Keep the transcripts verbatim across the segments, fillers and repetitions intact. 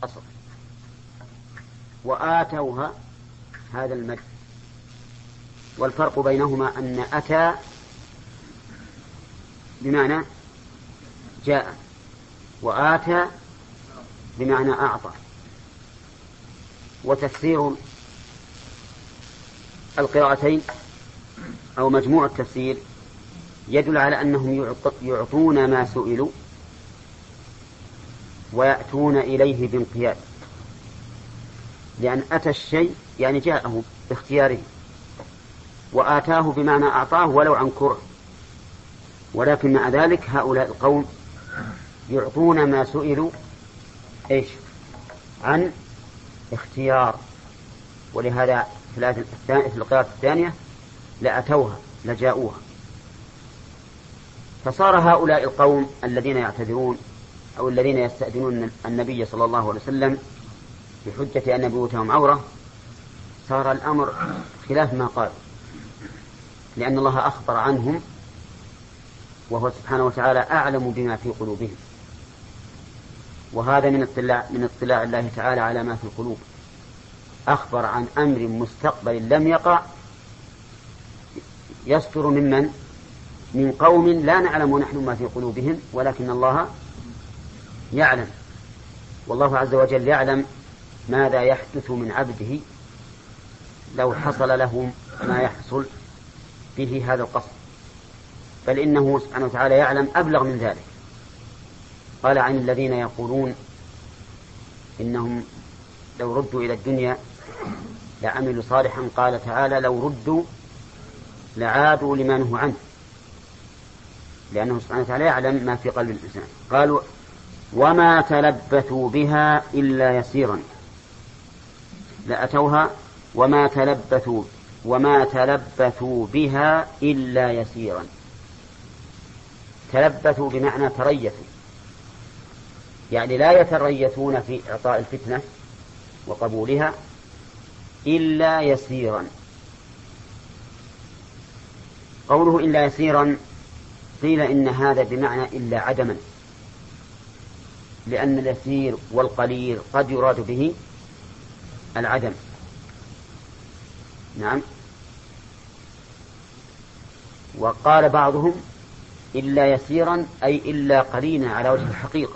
أصل. وآتوها هذا المد، والفرق بينهما أن أتى بمعنى جاء، وآتى بمعنى أعطى. وتفسير القراءتين أو مجموع التفسير يدل على أنهم يعطون ما سئلوا ويأتون إليه بانقياد، لأن أتى الشيء يعني جاءه باختياره، وآتاه بمعنى أعطاه ولو عن كره. ولكن مع ذلك هؤلاء القوم يعطون ما سئلوا إيش عن اختيار. ولهذا في القراءة الثانية لأتوها لجاءوها. فصار هؤلاء القوم الذين يعتذرون أو الذين يستأذنون النبي صلى الله عليه وسلم بحجة أن بيوتهم عورة، صار الأمر خلاف ما قال، لأن الله أخبر عنهم وهو سبحانه وتعالى أعلم بما في قلوبهم. وهذا من اطلاع من اطلاع الله تعالى على ما في القلوب. أخبر عن أمر مستقبل لم يقع يصدر ممن من قوم لا نعلم نحن ما في قلوبهم، ولكن الله يعلم. والله عز وجل يعلم ماذا يحدث من عبده لو حصل له ما يحصل به هذا القصد، بل إنه سبحانه وتعالى يعلم أبلغ من ذلك. قال عن الذين يقولون إنهم لو ردوا إلى الدنيا لعملوا صالحا، قال تعالى لو ردوا لعادوا لما نهوا عنه، لأنه سبحانه وتعالى يعلم ما في قلب الإنسان. قالوا وما تلبثوا بها إلا يسيرا، لأتوها وما تلبثوا وما تلبثوا بها إلا يسيرا. تلبثوا بمعنى تريثوا، يعني لا يتريثون في إعطاء الفتنة وقبولها إلا يسيرا. قوله إلا يسيرا قيل إن هذا بمعنى إلا عدما، لأن اليسير والقليل قد يراد به العدم. نعم. وقال بعضهم إلا يسيرا أي إلا قليلا على وجه الحقيقة.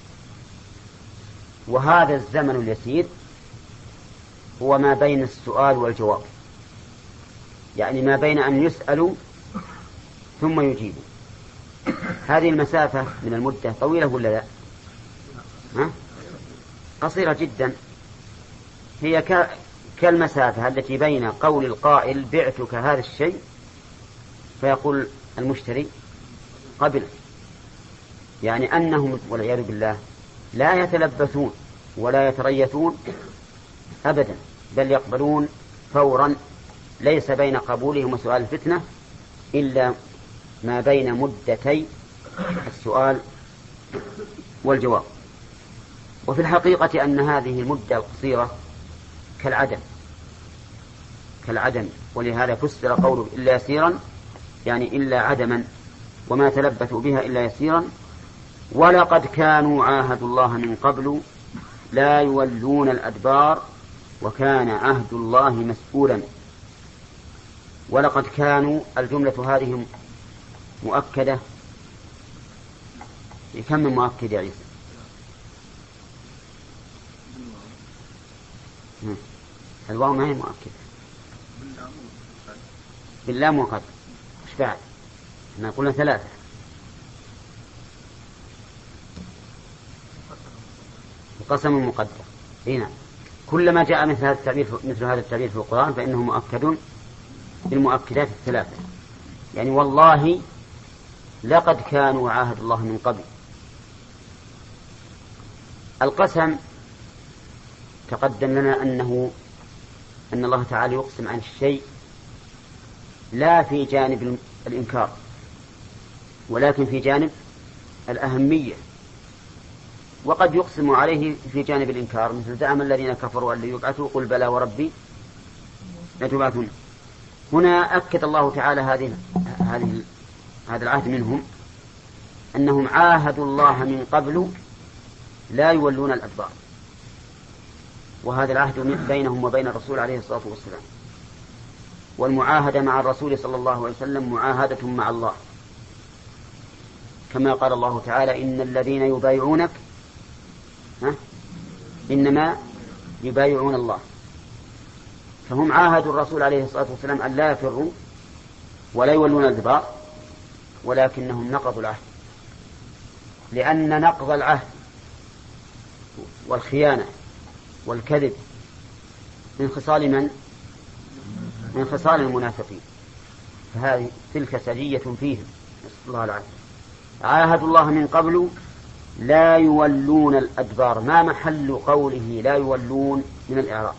وهذا الزمن اليسير هو ما بين السؤال والجواب، يعني ما بين أن يسألوا ثم يجيبوا. هذه المسافة من المدة طويلة ولا لا؟ ها؟ قصيرة جدا. هي كالمسافة التي بين قول القائل بعتك هذا الشيء فيقول المشتري قبل، يعني أنهم والعياذ بالله لا يتلبثون ولا يتريثون أبدا، بل يقبلون فورا. ليس بين قبولهم وسؤال الفتنة إلا ما بين مدتي السؤال والجواب. وفي الحقيقة أن هذه المدة القصيرة كالعدم كالعدم ولهذا فسر قوله إلا يسيرا يعني إلا عدما، وما تلبثوا بها إلا يسيرا. ولقد كانوا عاهدوا الله من قبل لا يولون الأدبار وكان عهد الله مسؤولا. ولقد كانوا الجملة هذه مؤكدة. كم من مؤكد يا عيسى؟ الواو ما هي مؤكدة، باللام وقد ايش بعد؟ احنا قلنا ثلاثة. وقسم مقدر. هنا كلما جاء مثل هذا التعبير مثل هذا التعبير في القرآن فإنه مؤكد بالمؤكدات الثلاثة. يعني والله لقد كانوا عاهد الله من قبل. القسم تقدم لنا أنه أن الله تعالى يقسم عن الشيء لا في جانب الإنكار ولكن في جانب الأهمية، وقد يقسم عليه في جانب الإنكار مثل زعم الذين كفروا أن لا يبعثوا قل بلى وربي لتبعثون. هنا أكد الله تعالى هذه هذه هذا العهد منهم أنهم عاهدوا الله من قبل لا يولون الأدبار، وهذا العهد بينهم وبين الرسول عليه الصلاة والسلام. والمعاهدة مع الرسول صلى الله عليه وسلم معاهدة مع الله، كما قال الله تعالى: إن الذين يبايعونك ها إنما يبايعون الله. فهم عاهدوا الرسول عليه الصلاة والسلام أن لا يفروا ولا يولون الأدبار، ولكنهم نقضوا العهد، لأن نقض العهد والخيانة والكذب من خصال من؟ من خصال المنافقين، فهذه تلك سجية فيهم، نسأل الله العافية. عاهدوا الله من قبل لا يولون الأدبار. ما محل قوله لا يولون من الإعراب؟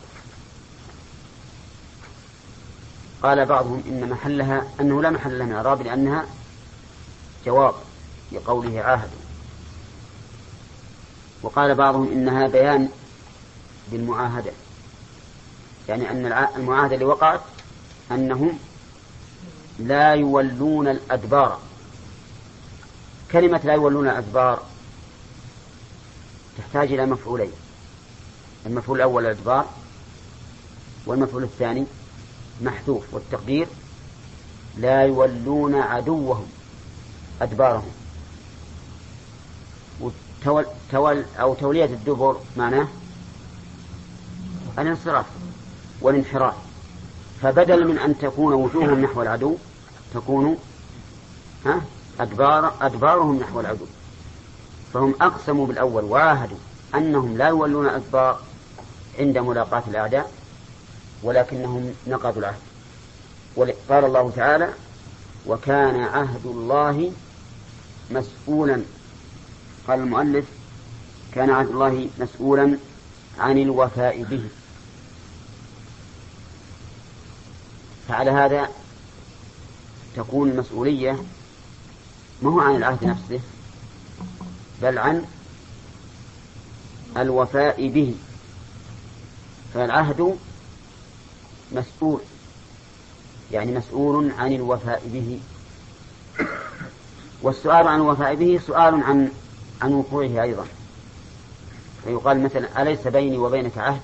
قال بعضهم إن محلها أنه لا محل لها من الإعراب، لأنها جواب لقوله عاهدوا. وقال بعضهم إنها بيان بالمعاهدة، يعني أن المعاهدة اللي وقعت أنهم لا يولون الأدبار. كلمة لا يولون الأدبار تحتاج إلى مفعولين: المفعول الأول الأدبار، والمفعول الثاني محذوف، والتقدير لا يولون عدوهم أدبارهم. وتول تول أو تولية الدبر معناه الانصراف والانحراف، فبدل من أن تكون وجوههم نحو العدو تكون ها أدبار أدبارهم نحو العدو. فهم أقسموا بالأول وعاهدوا أنهم لا يولون أدبار عند ملاقاة الأعداء، ولكنهم نقضوا العهد. قال الله تعالى: وكان عهد الله مسؤولا. قال المؤلف: كان عهد الله مسؤولا عن الوفاء به. فعلى هذا تكون المسؤولية ما هو عن العهد نفسه، بل عن الوفاء به. فالعهد مسؤول، يعني مسؤول عن الوفاء به. والسؤال عن الوفاء به سؤال عن عن وقوعه أيضا. فيقال مثلا: أليس بيني وبينك عهد؟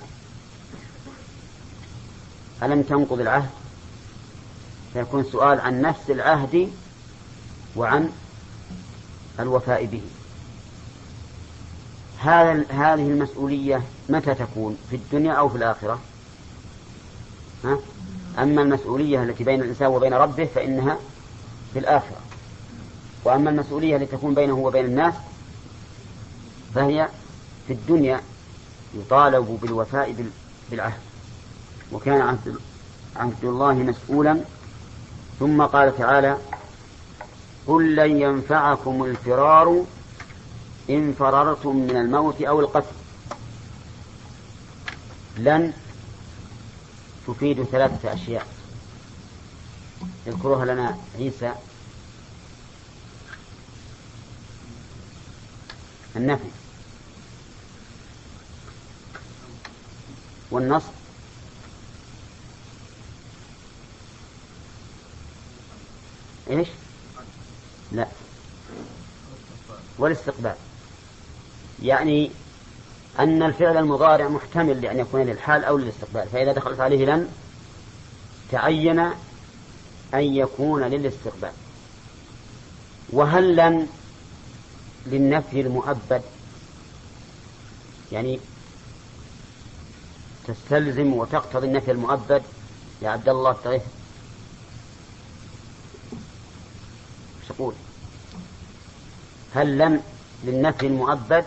ألم تنقض العهد؟ فيكون سؤال عن نفس العهد وعن الوفاء به. هذه المسؤولية متى تكون؟ في الدنيا أو في الآخرة؟ ها؟ أما المسؤولية التي بين الإنسان وبين ربه فإنها في الآخرة، وأما المسؤولية التي تكون بينه وبين الناس فهي في الدنيا، يطالب بالوفاء بالعهد. وكان عهد, عهد الله مسؤولا. ثم قال تعالى: قل لن ينفعكم الفرار إن فررتم من الموت أو القتل. لن تفيد ثلاثة أشياء يذكرها لنا عيسى: النفي والنصب إيش؟ لا، والاستقبال. يعني أن الفعل المضارع محتمل لأن يكون للحال أو للاستقبال، فإذا دخلت عليه لن تعين أن يكون للاستقبال. وهل لن للنفي المؤبد، يعني تستلزم وتقتضي النفي المؤبد يا عبد الله الطريف؟ ايش تقول؟ هل لن للنفي المؤبد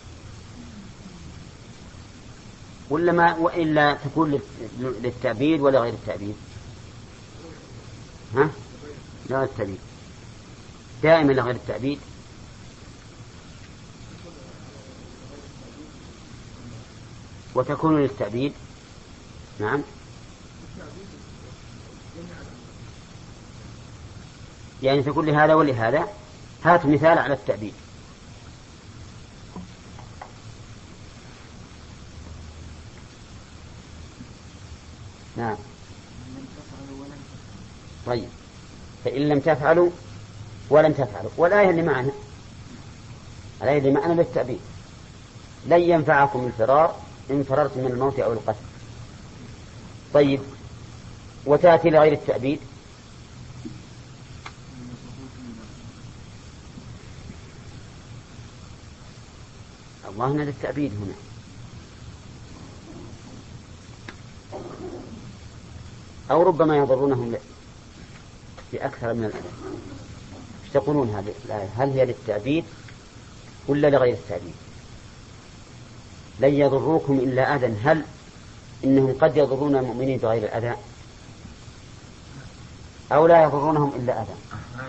ولا ما، وإلا تكون للتأبيد ولا غير التأبيد؟ ها؟ لا، التأبيد دائما لغير التأبيد. وتكون للتأبيد. نعم، يعني تقول لهذا ولهذا. هات مثال على التأبيد. نعم. طيب، فإن لم تفعلوا ولن تفعلوا. والآية اللي معنا الآية اللي معنا للتأبيد: لن ينفعكم الفرار إن فررت من الموت أو القتل. طيب، وتأتي لغير التأبيد الله هنا للتأبيد هنا. أو ربما يضرونهم بأكثر من الأذى. ايش تقولون هذه الآية؟ هل هي للتأبيد ولا لغير التأبيد؟ لن يضروكم إلا أذى، هل إنهم قد يضرون المؤمنين بغير الأذى أو لا يضرونهم إلا أذى؟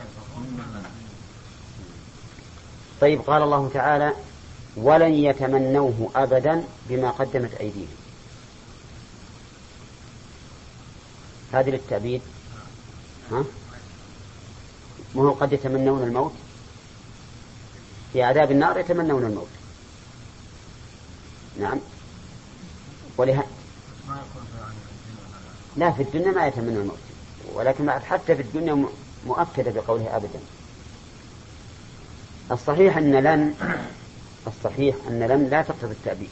طيب، قال الله تعالى ولن يتمنوه أبدا بما قدمت أيديهم، هذه للتأبيد. ها؟ وهو قد يتمنون الموت في عذاب النار، يتمنون الموت. نعم. ولها لا، في الدنيا ما يتمنون الموت، ولكن حتى في الدنيا مؤكدة بقوله أبدا. الصحيح أن لن الصحيح أن لن لا تقتضي التأبيد،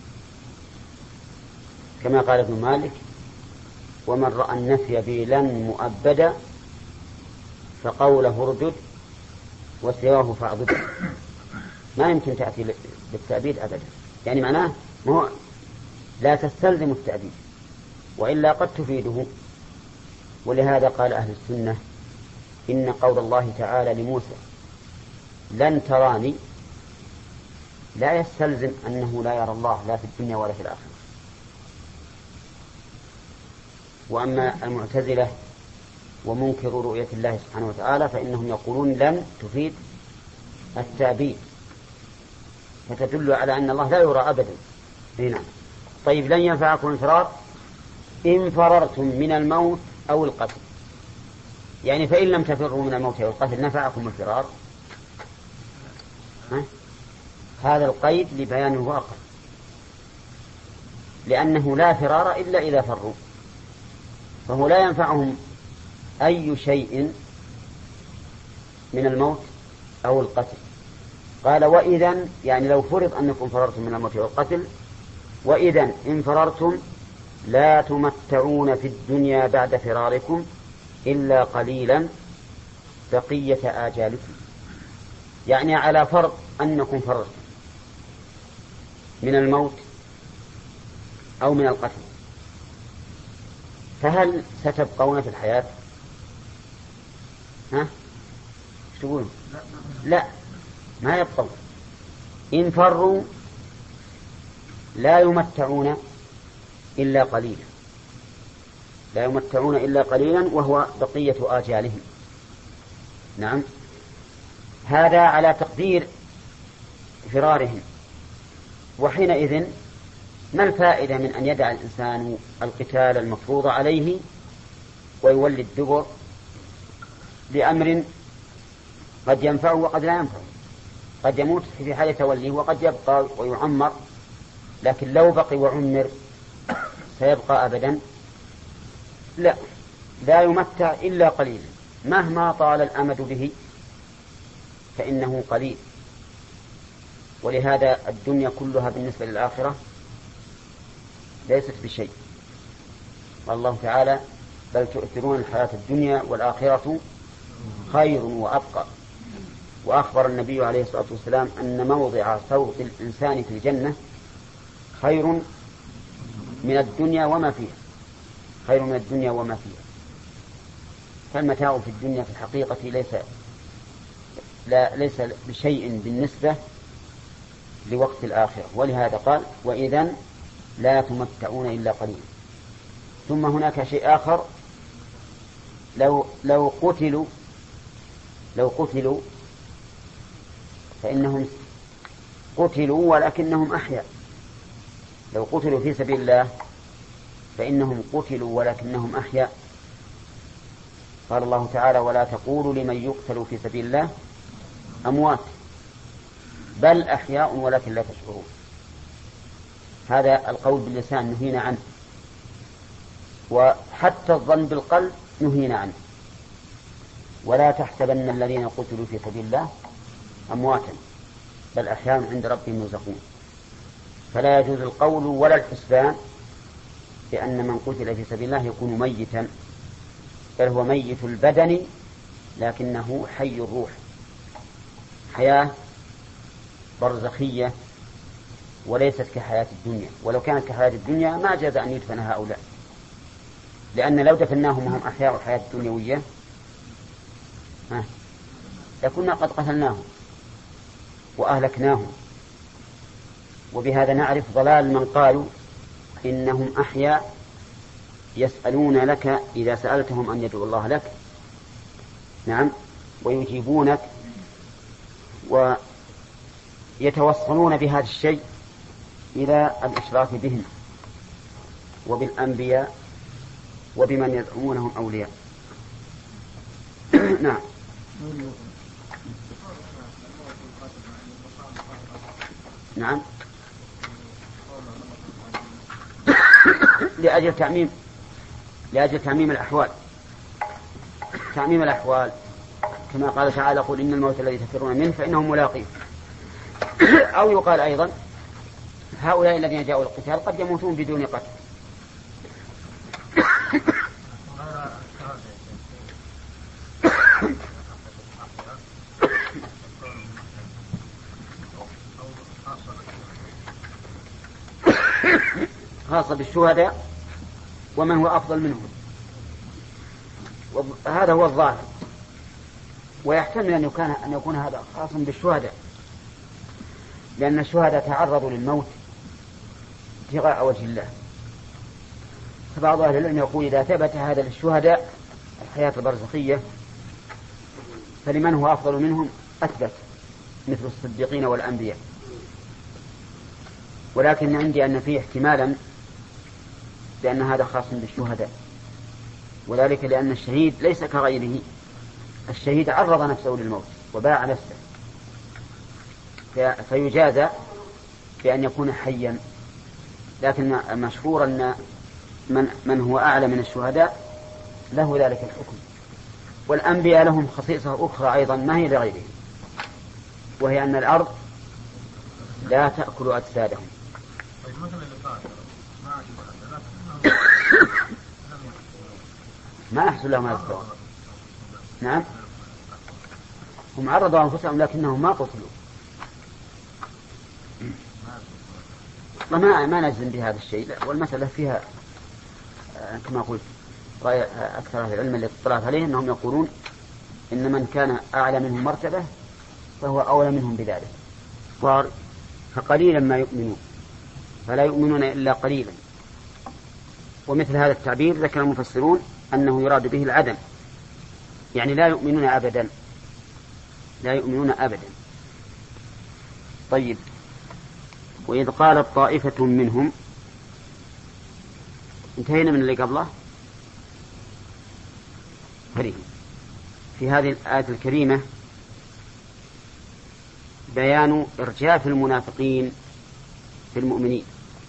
كما قال ابن مالك ومن رأى النفي بلن مؤبدا فقوله اردد وسواه فاعضد. ما يمكن تأتي بالتأبيد أبدا، يعني معناه مو لا تستلزم التأبيد، وإلا قد تفيده. ولهذا قال أهل السنة إن قول الله تعالى لموسى لن تراني لا يستلزم أنه لا يرى الله لا في الدنيا ولا في الآخرة. وأما المعتزلة ومنكر رؤية الله سبحانه وتعالى فإنهم يقولون لن تفيد التأبيد، فتدل على أن الله لا يرى أبدا. هنا طيب، لن ينفعكم الفرار إن فررتم من الموت أو القتل، يعني فإن لم تفروا من الموت أو القتل نفعكم الفرار. ها؟ هذا القيد لبيان الواقع، لأنه لا فرار إلا إذا فروا، فهو لا ينفعهم أي شيء من الموت أو القتل. قال وإذن، يعني لو فرض أنكم فررتم من الموت أو القتل، وإذن إن فررتم لا تمتعون في الدنيا بعد فراركم إلا قليلا بقية آجالكم، يعني على فرض أنكم فررتم من الموت أو من القتل، فهل ستبقون في الحياة؟ ها؟ ايش تقولون؟ لا، ما يبقون. إن فروا لا يمتعون إلا قليلا، لا يمتعون إلا قليلا وهو بقية آجالهم. نعم، هذا على تقدير فرارهم. وحينئذ ما الفائدة من أن يدع الإنسان القتال المفروض عليه ويولي الدبر لأمر قد ينفعه وقد لا ينفعه؟ قد يموت في حال توليه وقد يبقى ويعمر، لكن لو بقي وعمر سيبقى أبدا؟ لا، لا يمتع إلا قليلا، مهما طال الأمد به فإنه قليل. ولهذا الدنيا كلها بالنسبة للآخرة ليست بشيء. والله تعالى بل تؤثرون الحياة الدنيا والآخرة خير وأبقى. وأخبر النبي عليه الصلاة والسلام أن موضع صوت الإنسان في الجنة خير من الدنيا وما فيها، خير من الدنيا وما فيها. فالمتاع في الدنيا في الحقيقة ليس لا ليس بشيء بالنسبة لوقت الآخرة. ولهذا قال وإذن لا تمتعون إلا قليلا. ثم هناك شيء آخر، لو لو قتلوا لو قتلوا فإنهم قتلوا ولكنهم أحياء. لو قتلوا في سبيل الله فإنهم قتلوا ولكنهم أحياء. قال الله تعالى ولا تقولوا لمن يقتل في سبيل الله أموات بل أحياء ولكن لا تشعرون. هذا القول باللسان نهينا عنه، وحتى الظن بالقلب نهينا عنه. ولا تحسبن الذين قتلوا في سبيل الله أمواتا بل أحياء عند ربهم يرزقون. فلا يجوز القول ولا الحسبان بأن من قتل في سبيل الله يكون ميتا، بل هو ميت البدن لكنه حي الروح، حياة برزخية وليست كحياة الدنيا. ولو كانت كحياة الدنيا ما جاز أن يدفن هؤلاء، لأن لو دفناهم وهم أحياء الحياة الدنيوية لكنا قد قتلناهم وأهلكناهم. وبهذا نعرف ضلال من قالوا إنهم أحياء يسألون لك إذا سألتهم أن يدعو الله لك، نعم، ويجيبونك، ويتوصلون بهذا الشيء إلى الإشراك بهم وبالأنبياء وبمن يدعونهم أولياء. نعم. نعم. لأجل تعميم لأجل تعميم الأحوال تعميم الأحوال كما قال تعالى: قل إن الموت الذي تفرون منه فإنه ملاقيه. أو يقال أيضا: هؤلاء الذين جاءوا القتال قد يموتون بدون قتل. خاصة بالشهداء ومن هو أفضل منهم، وهذا هو الظاهر. ويحتمل أن يكون, أن يكون هذا خاصا بالشهداء، لأن الشهداء تعرضوا للموت ابتغاء وجه الله. فبعض أهل العلم يقول: إذا ثبت هذا للشهداء الحياة البرزخية فلمن هو أفضل منهم أثبت، مثل الصديقين والأنبياء. ولكن عندي أن فيه احتمالا بأن هذا خاص بالشهداء، وذلك لأن الشهيد ليس كغيره. الشهيد عرض نفسه للموت وباع نفسه، فيجازى بأن يكون حيا. لكن المشهور أن من, من هو أعلى من الشهداء له ذلك الحكم. والأنبياء لهم خصيصة أخرى أيضا ما هي لغيرهم، وهي أن الأرض لا تأكل أجسادهم. ما أحسن لهم هذا الصواب. نعم، هم عرضوا أنفسهم لكنهم ما قتلوا. ما ما نجزم بهذا الشيء، والمسألة فيها كما قلت رأي أكثر أهل العلم اللي اطلعت عليه أنهم يقولون إن من كان أعلى منهم مرتبة فهو أولى منهم بذلك، فقليلا ما يؤمنون، فلا يؤمنون إلا قليلا. ومثل هذا التعبير ذكر المفسرون أنه يراد به العدم، يعني لا يؤمنون أبدا، لا يؤمنون أبدا. طيب، وإذ قالت طائفة منهم، انتهينا من اللي قبله. فريق في هذه الآية الكريمة بيان إرجاف المنافقين في المؤمنين،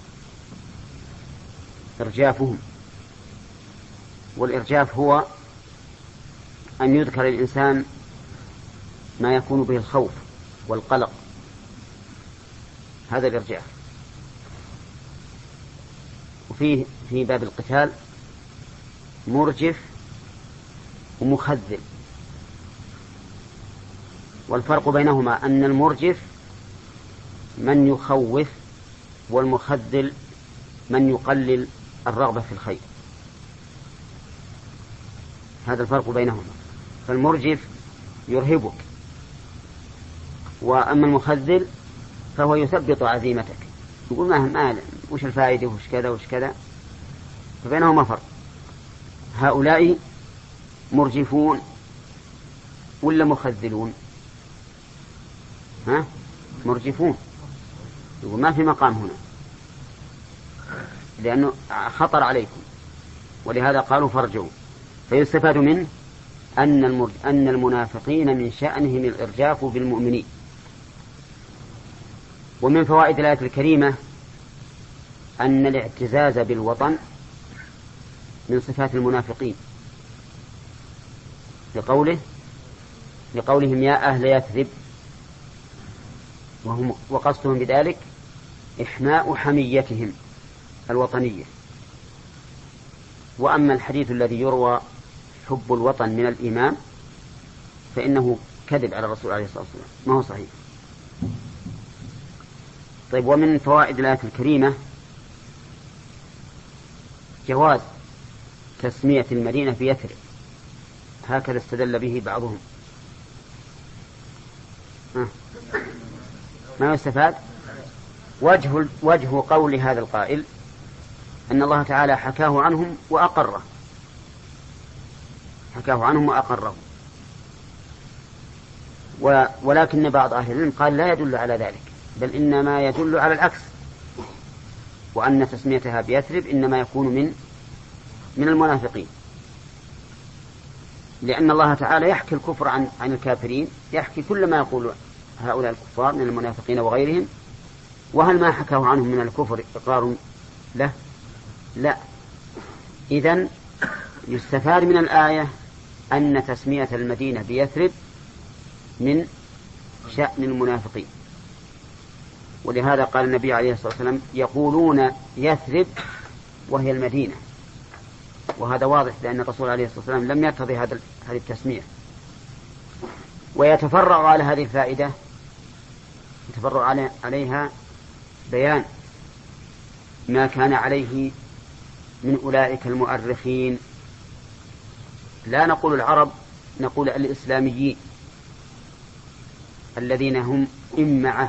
إرجافهم. والإرجاف هو أن يذكر الإنسان ما يكون به الخوف والقلق، هذا الإرجاف. وفيه في باب القتال مرجف ومخذل، والفرق بينهما أن المرجف من يخوف، والمخذل من يقلل الرغبة في الخير. هذا الفرق بينهما. فالمرجف يرهبك، وأما المخذل فهو يثبط عزيمتك، يقول ما ما وش الفائدة وش كذا وش كذا. فبينهما فرق. هؤلاء مرجفون ولا مخذلون؟ ها؟ مرجفون. يقول ما في مقام هنا لأنه خطر عليكم، ولهذا قالوا فارجعوا. فيستفاد منه أن أن المنافقين من شأنهم الإرجاف بالمؤمنين. ومن فوائد الآية الكريمة أن الاعتزاز بالوطن من صفات المنافقين، لقوله لقولهم يا أهل يثرب، وهم وقصدهم بذلك إحماء حميتهم الوطنية. وأما الحديث الذي يروى حب الوطن من الإيمان فإنه كذب على الرسول عليه الصلاة والسلام، ما هو صحيح. طيب، ومن فوائد الآية الكريمة جواز تسمية المدينة بيثرب، هكذا استدل به بعضهم. ها. ما يستفاد؟ وجه, وجه قول هذا القائل أن الله تعالى حكاه عنهم وأقره، حكاه عنهم وأقره، ولكن بعض أهل العلم قال لا يدل على ذلك، بل إنما يدل على العكس، وأن تسميتها بيثرب إنما يكون من من المنافقين، لأن الله تعالى يحكي الكفر عن عن الكافرين، يحكي كل ما يقول هؤلاء الكفار من المنافقين وغيرهم، وهل ما حكاه عنهم من الكفر إقرار له؟ لا. إذن يستفاد من الآية أن تسمية المدينة بيثرب من شأن المنافقين، ولهذا قال النبي عليه الصلاة والسلام يقولون يثرب وهي المدينة، وهذا واضح لأن الرسول عليه الصلاة والسلام لم يرتضي هذه التسمية. ويتفرع على هذه الفائدة يتفرع عليها بيان ما كان عليه من أولئك المؤرخين، لا نقول العرب، نقول الإسلاميين الذين هم إمعة.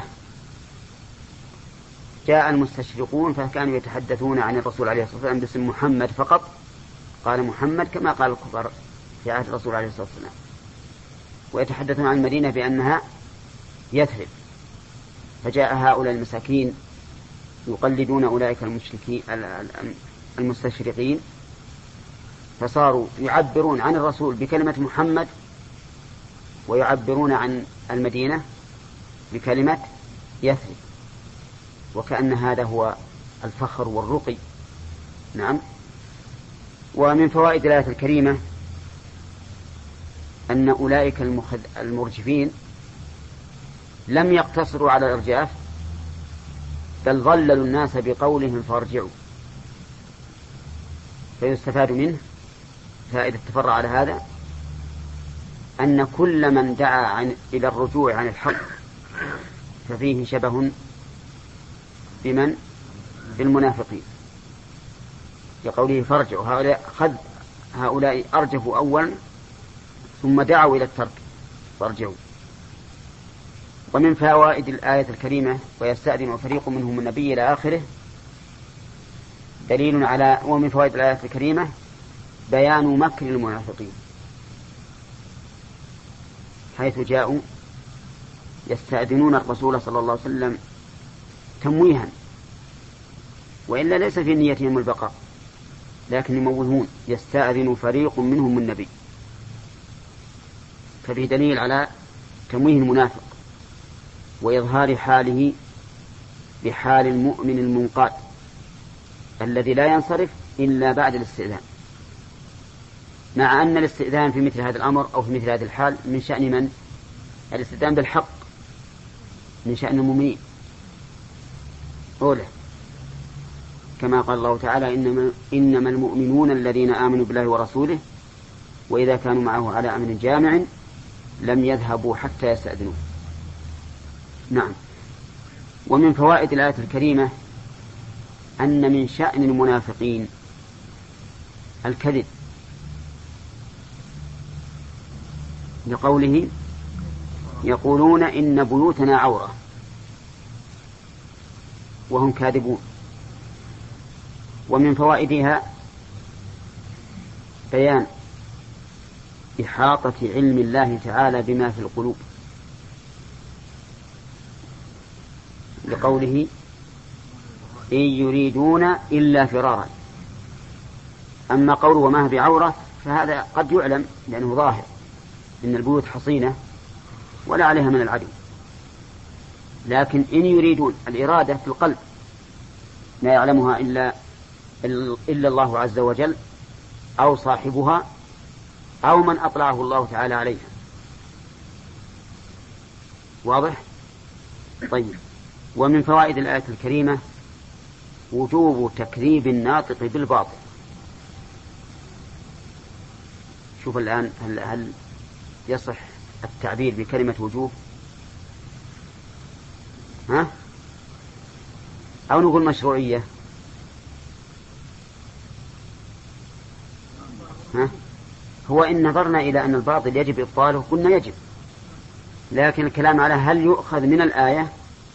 جاء المستشرقون فكانوا يتحدثون عن الرسول عليه الصلاة والسلام باسم محمد فقط، قال محمد كما قال الكفار في عهد الرسول عليه الصلاة والسلام، ويتحدثون عن المدينة بأنها يثرب. فجاء هؤلاء المساكين يقلدون أولئك المشركين المستشرقين، فصاروا يعبرون عن الرسول بكلمة محمد ويعبرون عن المدينة بكلمة يثرب، وكأن هذا هو الفخر والرقي. نعم. ومن فوائد الآية الكريمة أن أولئك المرجفين لم يقتصروا على الإرجاف، بل ضللوا الناس بقولهم فارجعوا. فيستفاد منه فائدة تفرع على هذا أن كل من دعا عن إلى الرجوع عن الحق ففيه شبه بمن؟ بالمنافقين، لقوله فارجعوا. هؤلاء خذ هؤلاء أرجفوا أولا ثم دعوا إلى الترك فارجعوا. ومن فوائد الآية الكريمة ويستأذن فريق منهم النبي إلى آخره دليل على. ومن فوائد الآية الكريمة بيان مكر المنافقين، حيث جاءوا يستأذنون الرسول صلى الله عليه وسلم تمويها، وإلا ليس في نيتهم البقاء، لكن يموهون. يستأذن فريق منهم النبي، ففي دليل على تمويه المنافق وإظهار حاله بحال المؤمن المنقاد الذي لا ينصرف إلا بعد الاستئذان، مع أن الاستئذان في مثل هذا الأمر أو في مثل هذه الحال من شأن من؟ الاستئذان بالحق من شأن المؤمنين أوله، كما قال الله تعالى إنما, إنما المؤمنون الذين آمنوا بالله ورسوله وإذا كانوا معه على أمر جامع لم يذهبوا حتى يستأذنوه. نعم. ومن فوائد الآية الكريمة أن من شأن المنافقين الكذب، لقوله يقولون إن بيوتنا عورة وهم كاذبون. ومن فوائدها بيان إحاطة علم الله تعالى بما في القلوب، لقوله إن يريدون إلا فرارا. أما قوله وما بعورة فهذا قد يعلم لأنه ظاهر، إن البيوت حصينة ولا عليها من العدو، لكن إن يريدون الإرادة في القلب لا يعلمها إلا إلا الله عز وجل أو صاحبها أو من أطلعه الله تعالى عليها. واضح؟ طيب. ومن فوائد الآية الكريمة وجوب تكذيب الناطق بالباطل. شوف الآن هل, هل يصح التعبير بكلمة وجوب؟ ها؟ أو نقول مشروعية؟ ها؟ هو إن نظرنا إلى أن الباطل يجب إبطاله قلنا يجب، لكن الكلام على هل يؤخذ من الآية؟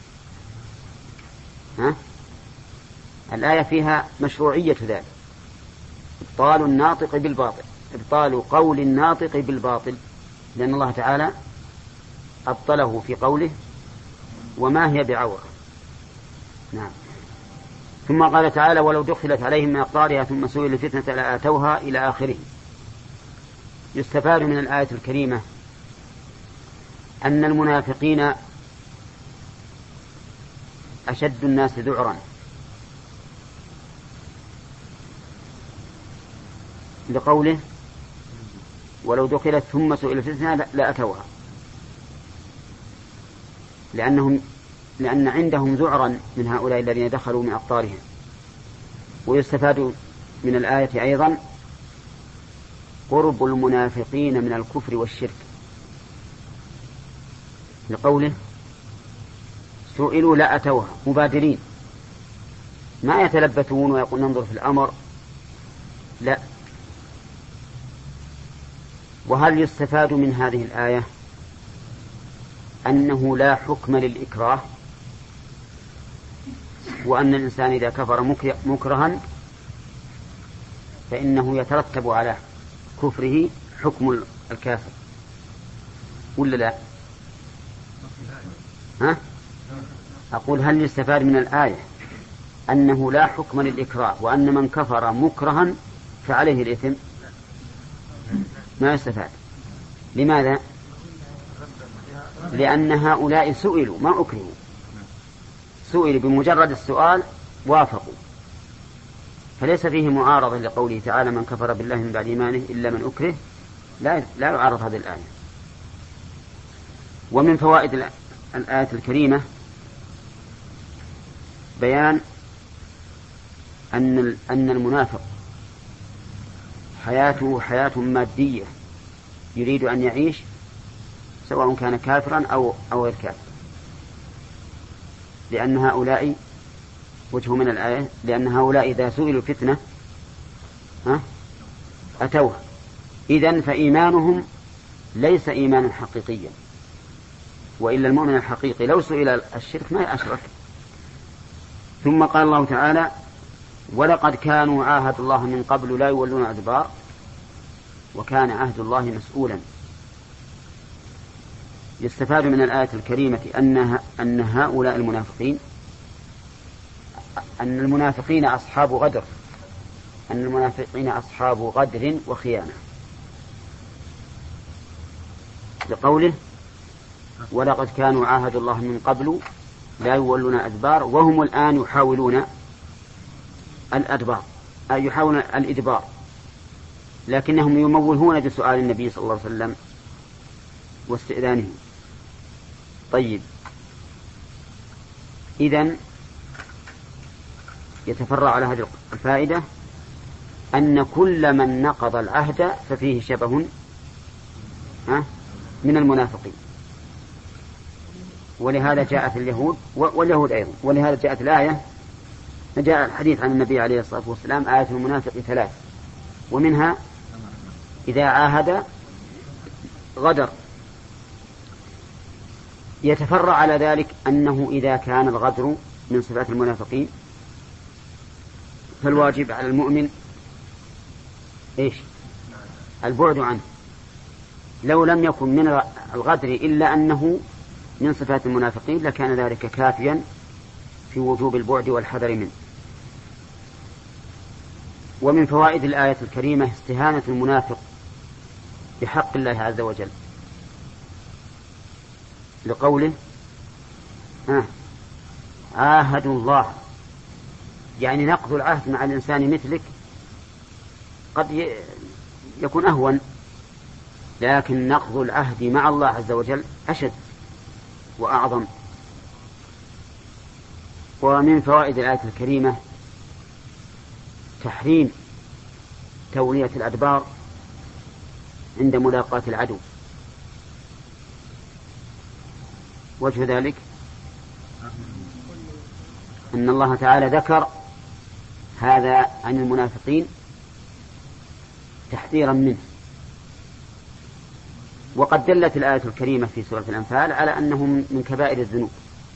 ها؟ الآية فيها مشروعية ذلك، إبطال الناطق بالباطل، إبطال قول الناطق بالباطل، لأن الله تعالى أبطله في قوله وما هي بعورة. نعم. ثم قال تعالى ولو دخلت عليهم من أقطارها ثم سئلوا الفتنة لآتوها إلى آخره. يستفاد من الآية الكريمة أن المنافقين أشد الناس ذعرا، لقوله ولو دخلت ثم سئلوا الفتنة لآتوها، لأنهم لأن عندهم ذعرا من هؤلاء الذين دخلوا من أقطارهم. ويستفاد من الآية أيضا قرب المنافقين من الكفر والشرك، لقوله سئلوا لأتوها مبادرين، ما يتلبثون ويقول ننظر في الأمر، لا. وهل يستفاد من هذه الآية أنه لا حكم للإكراه، وأن الإنسان إذا كفر مكرها فإنه يترتب على كفره حكم الكافر، ولا لا؟ ها؟ أقول هل يستفاد من الآية أنه لا حكم للإكراه وأن من كفر مكرها فعليه الإثم؟ ما يستفاد. لماذا؟ لأن هؤلاء سئلوا ما أكرهوا، سئلوا بمجرد السؤال وافقوا، فليس فيه معارضة لقوله تعالى من كفر بالله من بعد إيمانه إلا من أكره، لا لا يعارض هذه الآية. ومن فوائد الآية الكريمة بيان أن أن المنافق حياته حياة مادية يريد أن يعيش سواء كان كافرا أو أو غير كافر، لأن هؤلاء وجه من الآية لأن هؤلاء إذا سئلوا فتنة ها أتوها، إذن فإيمانهم ليس إيمانا حقيقيا، وإلا المؤمن الحقيقي لو سئل الشرك ما أشرك. ثم قال الله تعالى ولقد كانوا عاهدوا الله من قبل لا يولون أدبار وكان عهد الله مسؤولا. يستفاد من الآية الكريمة أنها أن هؤلاء المنافقين أن المنافقين أصحاب غدر أن المنافقين أصحاب غدر وخيانة، لقوله ولقد كانوا عاهدوا الله من قبل لا يولون أدبار وهم الآن يحاولون الأدبار أي يحاولون الإدبار، لكنهم يمولون بسؤال النبي صلى الله عليه وسلم واستئذانه. طيب، إذن يتفرع على هذه الفائدة أن كل من نقض العهد ففيه شبه من المنافقين، ولهذا جاءت اليهود واليهود أيضا، ولهذا جاءت الآية جاء الحديث عن النبي عليه الصلاة والسلام آية المنافق ثلاث، ومنها إذا عاهد غدر. يتفرع على ذلك أنه إذا كان الغدر من صفات المنافقين فالواجب على المؤمن إيش؟ البعد عنه. لو لم يكن من الغدر إلا أنه من صفات المنافقين لكان ذلك كافيا في وجوب البعد والحذر منه. ومن فوائد الآية الكريمة استهانة المنافق بحق الله عز وجل، لقوله آه عاهدوا الله، يعني نقض العهد مع الإنسان مثلك قد يكون أهون، لكن نقض العهد مع الله عز وجل أشد وأعظم. ومن فوائد الآية الكريمة تحريم تولية الأدبار عند ملاقاة العدو. وجه ذلك أن الله تعالى ذكر هذا عن المنافقين تحذيرا منه. وقد دلت الآية الكريمة في سورة الأنفال على أنهم من كبائر الذنوب،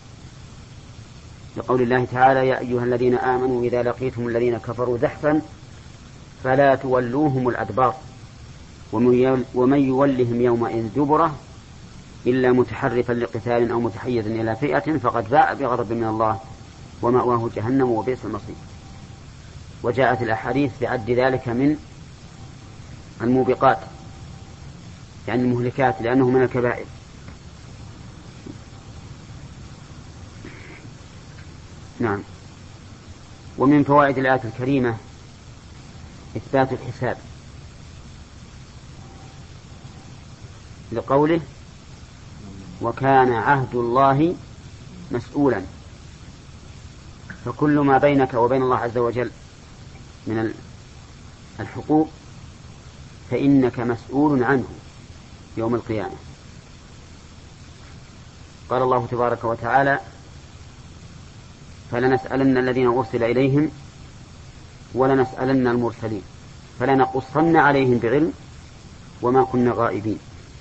لقول الله تعالى: يا أيها الذين آمنوا إذا لقيتم الذين كفروا زحفا فلا تولوهم الأدبار ومن يولهم يومئذ دبره إلا متحرفا لقتال أو متحيزا إلى فئة فقد باء بغضب من الله ومأواه جهنم وبئس المصير. وجاءت الأحاديث بعد ذلك من الموبقات، يعني المهلكات، لأنه من الكبائر. نعم. ومن فوائد الآية الكريمة إثبات الحساب، لقوله: وكان عهد الله مسؤولا. فكل ما بينك وبين الله عز وجل من الحقوق فإنك مسؤول عنه يوم القيامة. قال الله تبارك وتعالى: فلنسألن الذين أرسل إليهم ولنسألن المرسلين فلنقصن عليهم بعلم وما كنا غائبين.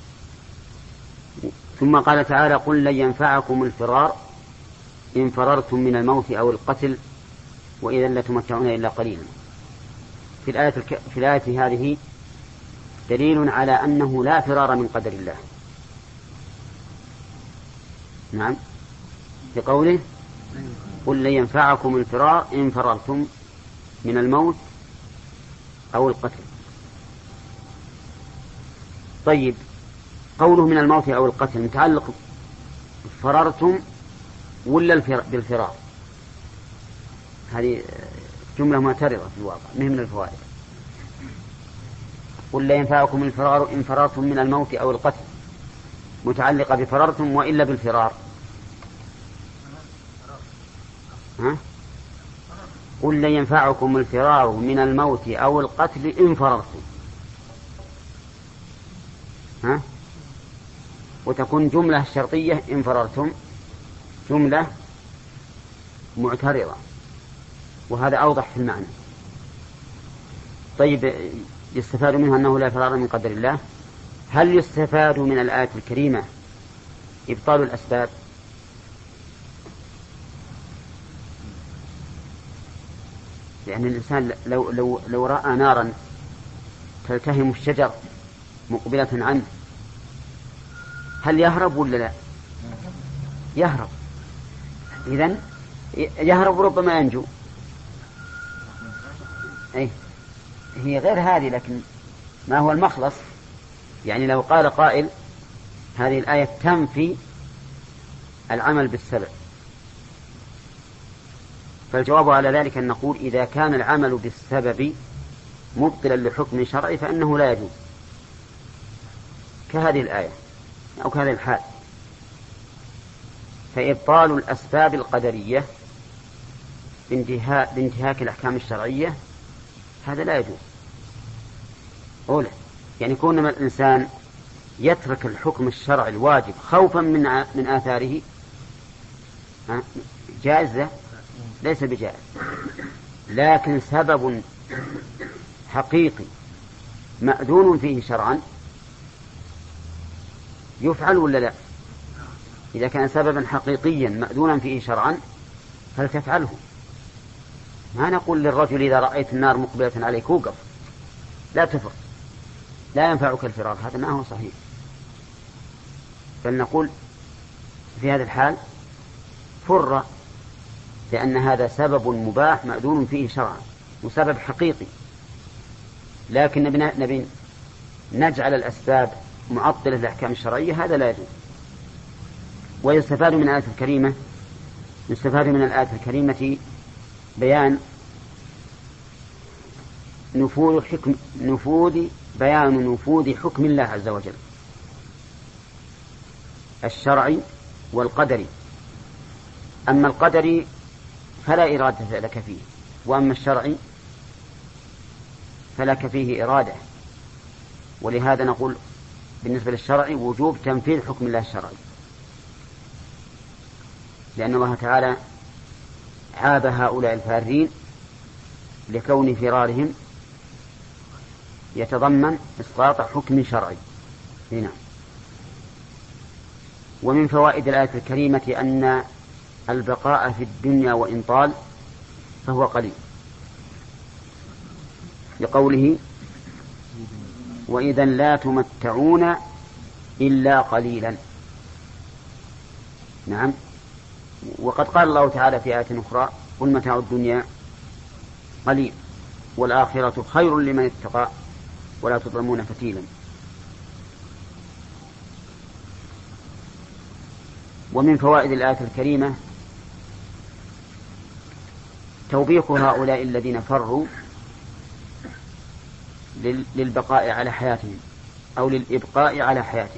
ثم قال تعالى: قل لن ينفعكم الفرار إن فررتم من الموت أو القتل وإذا لتمتعون إلا قليلا. في الآية, الك... في الآية هذه دليل على أنه لا فرار من قدر الله. نعم، بقوله: قل لن ينفعكم الفرار إن فررتم من الموت أو القتل. طيب، قوله من الموت أو القتل متعلق فررتم ولا بالفرار؟ هذه جملة معترضة في الواقع، مهم من الفوائد. قل لا ينفعكم الفرار إن فررتم من الموت أو القتل متعلقة بفررتم وإلا بالفرار؟ ها؟ قل لا ينفعكم الفرار من الموت أو القتل إن فررتم، ها؟ وتكون جملة شرطية إن فررتم جملة معترضة، وهذا أوضح في المعنى. طيب، يستفاد منها أنه لا فرار من قدر الله. هل يستفاد من الآية الكريمة إبطال الأسباب؟ لأن الإنسان لو, لو, لو رأى نارا تلتهم الشجر مقبلة عنه هل يهرب ولا لا؟ يهرب. إذن يهرب ربما ينجو. أي هي غير هذه، لكن ما هو المخلص؟ يعني لو قال قائل هذه الآية تنفي العمل بالسبب، فالجواب على ذلك أن نقول إذا كان العمل بالسبب مبطلا لحكم شرعي فإنه لا يجوز، كهذه الآية أو كهذه الحال. فإبطال الأسباب القدرية بانتهاك, بانتهاك الأحكام الشرعية هذا لا يجوز. أولا، يعني كون الإنسان يترك الحكم الشرعي الواجب خوفا من من آثاره جائزة؟ ليس بجائز. لكن سبب حقيقي مأذون فيه شرعا يفعل ولا لا؟ إذا كان سببا حقيقيا مأذونا فيه شرعا فلتفعله. ما نقول للرجل إذا رأيت النار مقبلة عليك وقف، لا تفر، لا ينفعك الفرار، هذا ما هو صحيح. فلنقول في هذا الحال فر، لأن هذا سبب مباح مأذون فيه شرعا وسبب حقيقي. لكن نبي نجعل الأسباب معطلة للأحكام الشرعية، هذا لا يجوز. ويستفاد من الآية الكريمة يستفاد من الآية الكريمة بيان نفوذ حكم نفوذ بيان نفوذ حكم الله عز وجل الشرعي والقدري. أما القدري فلا إرادة لك فيه، وأما الشرعي فلك فيه إرادة. ولهذا نقول بالنسبة للشرعي وجوب تنفيذ حكم الله الشرعي، لأن الله تعالى عاب هؤلاء الفارين لكون فرارهم يتضمن إسقاط حكم شرعي. هنا ومن فوائد الآية الكريمة أن البقاء في الدنيا وإن طال فهو قليل، لقوله وإذا لا تمتعون إلا قليلا. نعم. وقد قال الله تعالى في آية أخرى قل متاع الدنيا قليل والآخرة خير لمن اتقى ولا تظلمون فتيلا. ومن فوائد الآية الكريمة توبيخ هؤلاء الذين فروا للبقاء على حياتهم أو للإبقاء على حياتهم.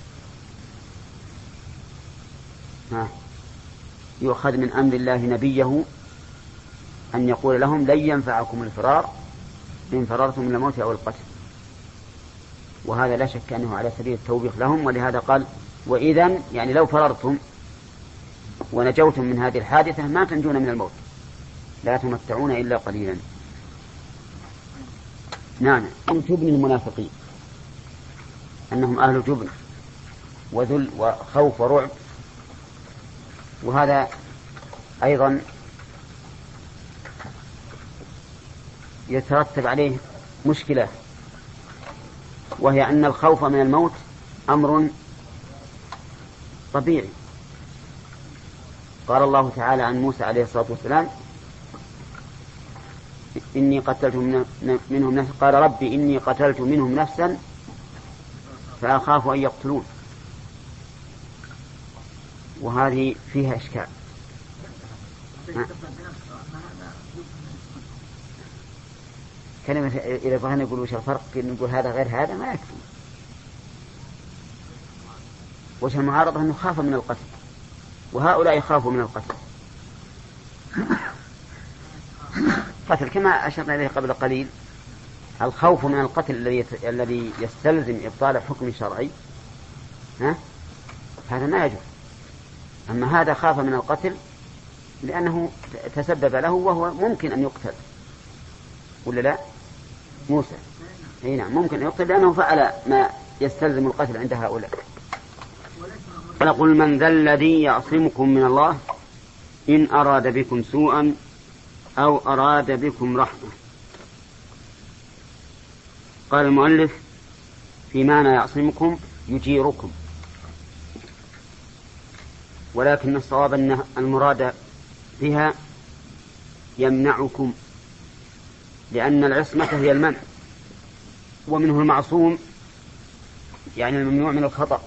ها. يؤخذ من أمر الله نبيه أن يقول لهم لن ينفعكم الفرار إن فررتم من الموت أو القتل، وهذا لا شك أنه على سبيل التوبيخ لهم. ولهذا قال وإذن يعني لو فررتم ونجوتم من هذه الحادثة ما تنجون من الموت، لا تمتعون إلا قليلا. نعم. أن تبني المنافقين أنهم أهل جبن وذل وخوف ورعب، وهذا أيضا يترتب عليه مشكلة، وهي أن الخوف من الموت أمر طبيعي. قال الله تعالى عن موسى عليه الصلاة والسلام إني قتلت منهم نفسا، قال ربي إني قتلت منهم نفسا فأخاف أن يقتلون، وهذه فيها إشكال. كلمة إذا بغينا نقول وش الفرق نقول هذا غير هذا ما يكفي. وش المعارضة أنه خاف من القتل وهؤلاء يخافوا من القتل. قتل كما أشرنا إليه قبل قليل، الخوف من القتل الذي الذي يستلزم إبطال حكم شرعي ها هذا ما يجوز. أما هذا خاف من القتل لأنه تسبب له وهو ممكن أن يقتل، ولا لا؟ موسى أي نعم ممكن أن يقتل لأنه فعل ما يستلزم القتل عند هؤلاء. فنقول من ذا الذي يعصمكم من الله إن أراد بكم سوءا أو أراد بكم رحمة. قال المؤلف في معنى يعصمكم يجيركم، ولكن الصواب أن المراد بها يمنعكم، لأن العصمة هي المنع، ومنه المعصوم يعني الممنوع من الخطأ.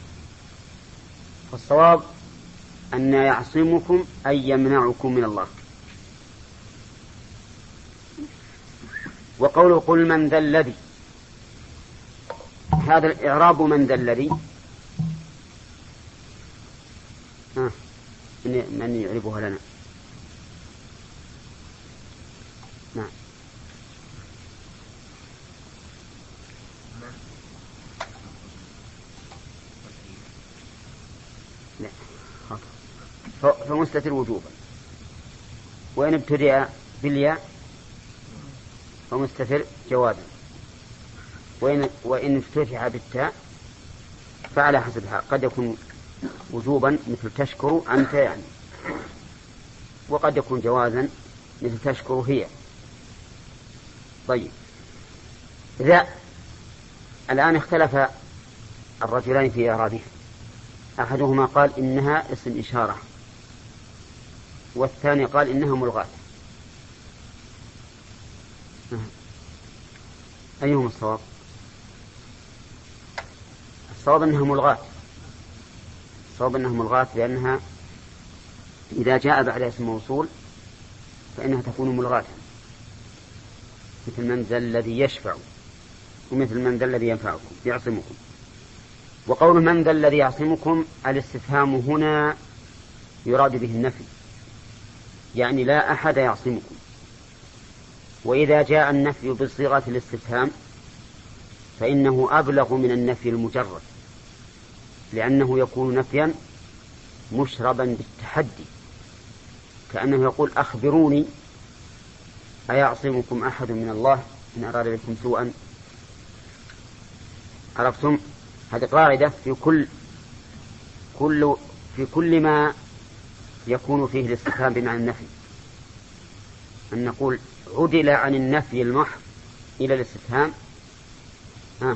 فالصواب أن يعصمكم أي يمنعكم من الله. وقوله قل من ذا الذي، هذا الإعراب من ذا الذي آه. من يعربها لنا؟ نعم. لا فمستتر وجوبا، وإن ابتدأ بالياء فمستتر جوازا، وإن, وإن افتتح بالتاء فعلى حسب الحال، قد يكون وجوبا مثل تشكر أنت يعني، وقد يكون جوازا مثل تشكر هي. طيب ذا الآن اختلف الرجلان في إعرابه، أحدهما قال إنها اسم إشارة، والثاني قال إنها ملغاة. أيهم الصواب؟ الصواب أنها ملغاة، الصواب أنها ملغاة لأنها إذا جاء بعد اسم موصول فإنها تكون ملغاة، مثل من ذا الذي يشفع، ومثل من ذا الذي ينفعكم يعصمكم. وقول من ذا الذي يعصمكم الاستفهام هنا يراد به النفي، يعني لا أحد يعصمكم. وإذا جاء النفي بصيغة الاستفهام فإنه أبلغ من النفي المجرد، لأنه يكون نفيا مشربا بالتحدي، كأنه يقول أخبروني أيعصمكم أحد من الله إن أراد بكم سوءا. عرفتم؟ هذه قاعدة في كل كل في كل ما يكون فيه الاستفهام بمعنى النفي، أن نقول عدل عن النفي المحض إلى الاستفهام. آه.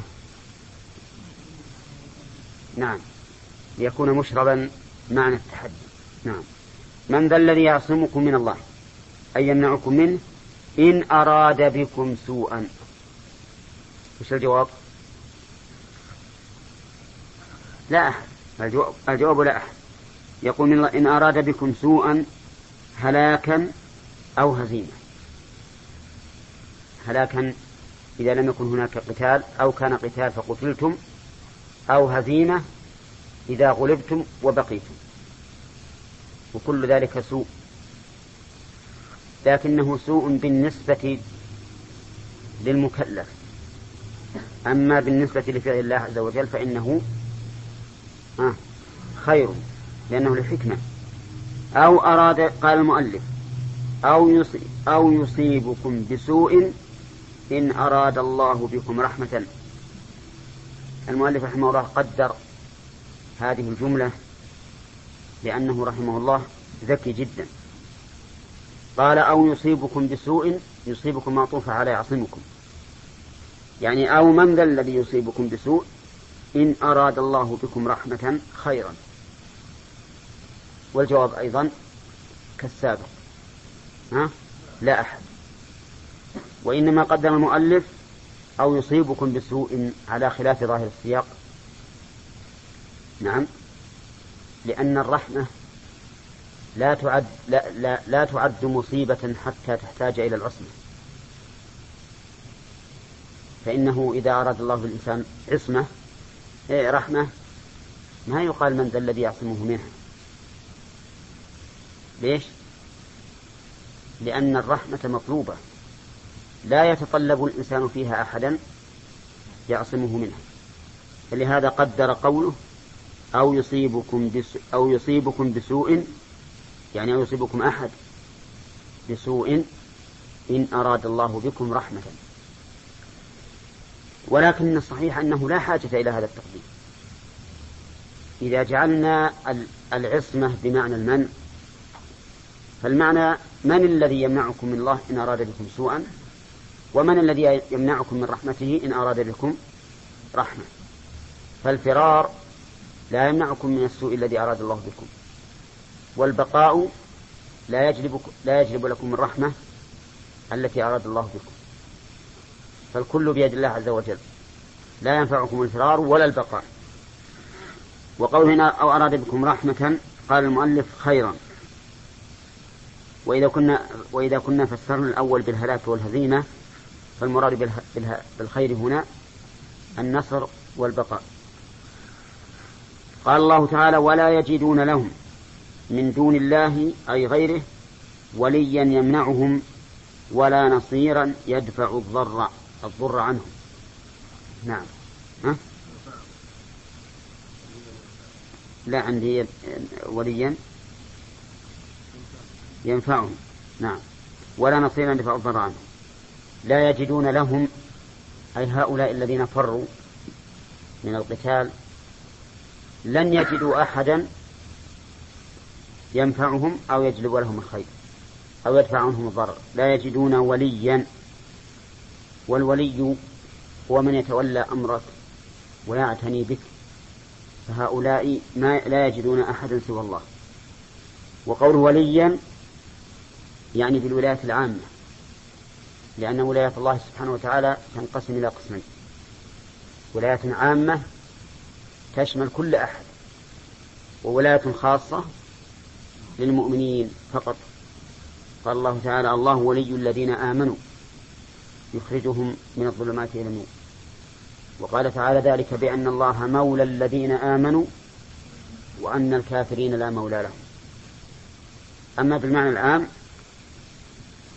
نعم، ليكون مشربا معنى التحدي. نعم. من ذا الذي يعصمكم من الله أي يمنعكم منه إن أراد بكم سوءا؟ وش الجواب؟ لا أحد. الجواب, الجواب لا أحد. يقول من الله إن أراد بكم سوءا هلاكا أو هزيمة. هلاكا إذا لم يكن هناك قتال أو كان قتال فقتلتم، أو هزيمة إذا غلبتم وبقيتم، وكل ذلك سوء، لكنه سوء بالنسبة للمكلف. أما بالنسبة لفعل الله عز وجل فإنه آه خير، لأنه لحكمة. أو أراد، قال المؤلف أو يصيب أو يصيبكم بسوء إن أراد الله بكم رحمة. المؤلف رحمه الله قدر هذه الجملة لأنه رحمه الله ذكي جدا. قال أو يصيبكم بسوء، يصيبكم معطوف على يعصمكم، يعني أو من ذا الذي يصيبكم بسوء إن أراد الله بكم رحمة خيرا. والجواب أيضا كالسابق، ها؟ لا أحد. وإنما قدم المؤلف أو يصيبكم بسوء على خلاف ظاهر السياق. نعم، لأن الرحمة لا تعد لا, لا, لا تعد مصيبة حتى تحتاج إلى العصمة، فإنه إذا أراد الله بالإنسان عصمة إيه رحمة ما يقال من ذا الذي يعصمه منها. ليش؟ لأن الرحمة مطلوبة لا يتطلب الإنسان فيها أحدا يعصمه منها. فلهذا قدر قوله أو يصيبكم بسوء أو يصيبكم بسوء، يعني أو يصيبكم أحد بسوء إن أراد الله بكم رحمة. ولكن الصحيح أنه لا حاجة إلى هذا التقدير. إذا جعلنا العصمة بمعنى المنع، فالمعنى من الذي يمنعكم من الله إن أراد بكم سوءا، ومن الذي يمنعكم من رحمته إن أراد بكم رحمة. فالفرار لا يمنعكم من السوء الذي أراد الله بكم، والبقاء لا يجلب, لا يجلب لكم الرحمة التي أراد الله بكم. فالكل بيد الله عز وجل، لا ينفعكم الفرار ولا البقاء. وقول هنا أو أراد بكم رحمة قال المؤلف خيرا. وإذا كنا, وإذا كنا فسرنا الأول بالهلاك والهزيمة فالمراد بالها بالها بالخير هنا النصر والبقاء. قال الله تعالى ولا يجدون لهم من دون الله أي غيره وليا يمنعهم ولا نصيرا يدفع الضر الضر عنهم. نعم. ها؟ لا عندي وليا ينفعهم. نعم. ولا نصيرا يدفع الضر عنهم. لا يجدون لهم أي هؤلاء الذين فروا من القتال لن يجدوا أحدا ينفعهم أو يجلب لهم الخير أو يدفع عنهم الضرر. لا يجدون وليا، والولي هو من يتولى أمرك ويعتني بك، فهؤلاء ما لا يجدون أحدا سوى الله. وقوله وليا يعني بالولاية العامة، لأن ولاية الله سبحانه وتعالى تنقسم إلى قسمين: ولاية عامة تشمل كل أحد، وولاية خاصة للمؤمنين فقط. قال الله تعالى الله ولي الذين آمنوا يخرجهم من الظلمات إلى النور. وقال تعالى ذلك بأن الله مولى الذين آمنوا وأن الكافرين لا مولى لهم. أما بالمعنى العام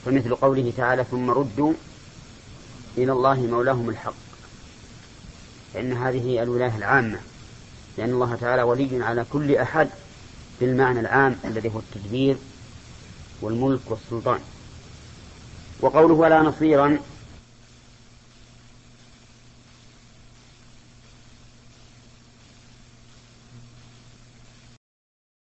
فمثل قوله تعالى ثم ردوا إلى الله مولاهم الحق، فإن هذه الولاية العامة، لأن الله تعالى ولي على كل أحد بالمعنى العام الذي هو التدبير والملك والسلطان. وقوله ولا نصيرا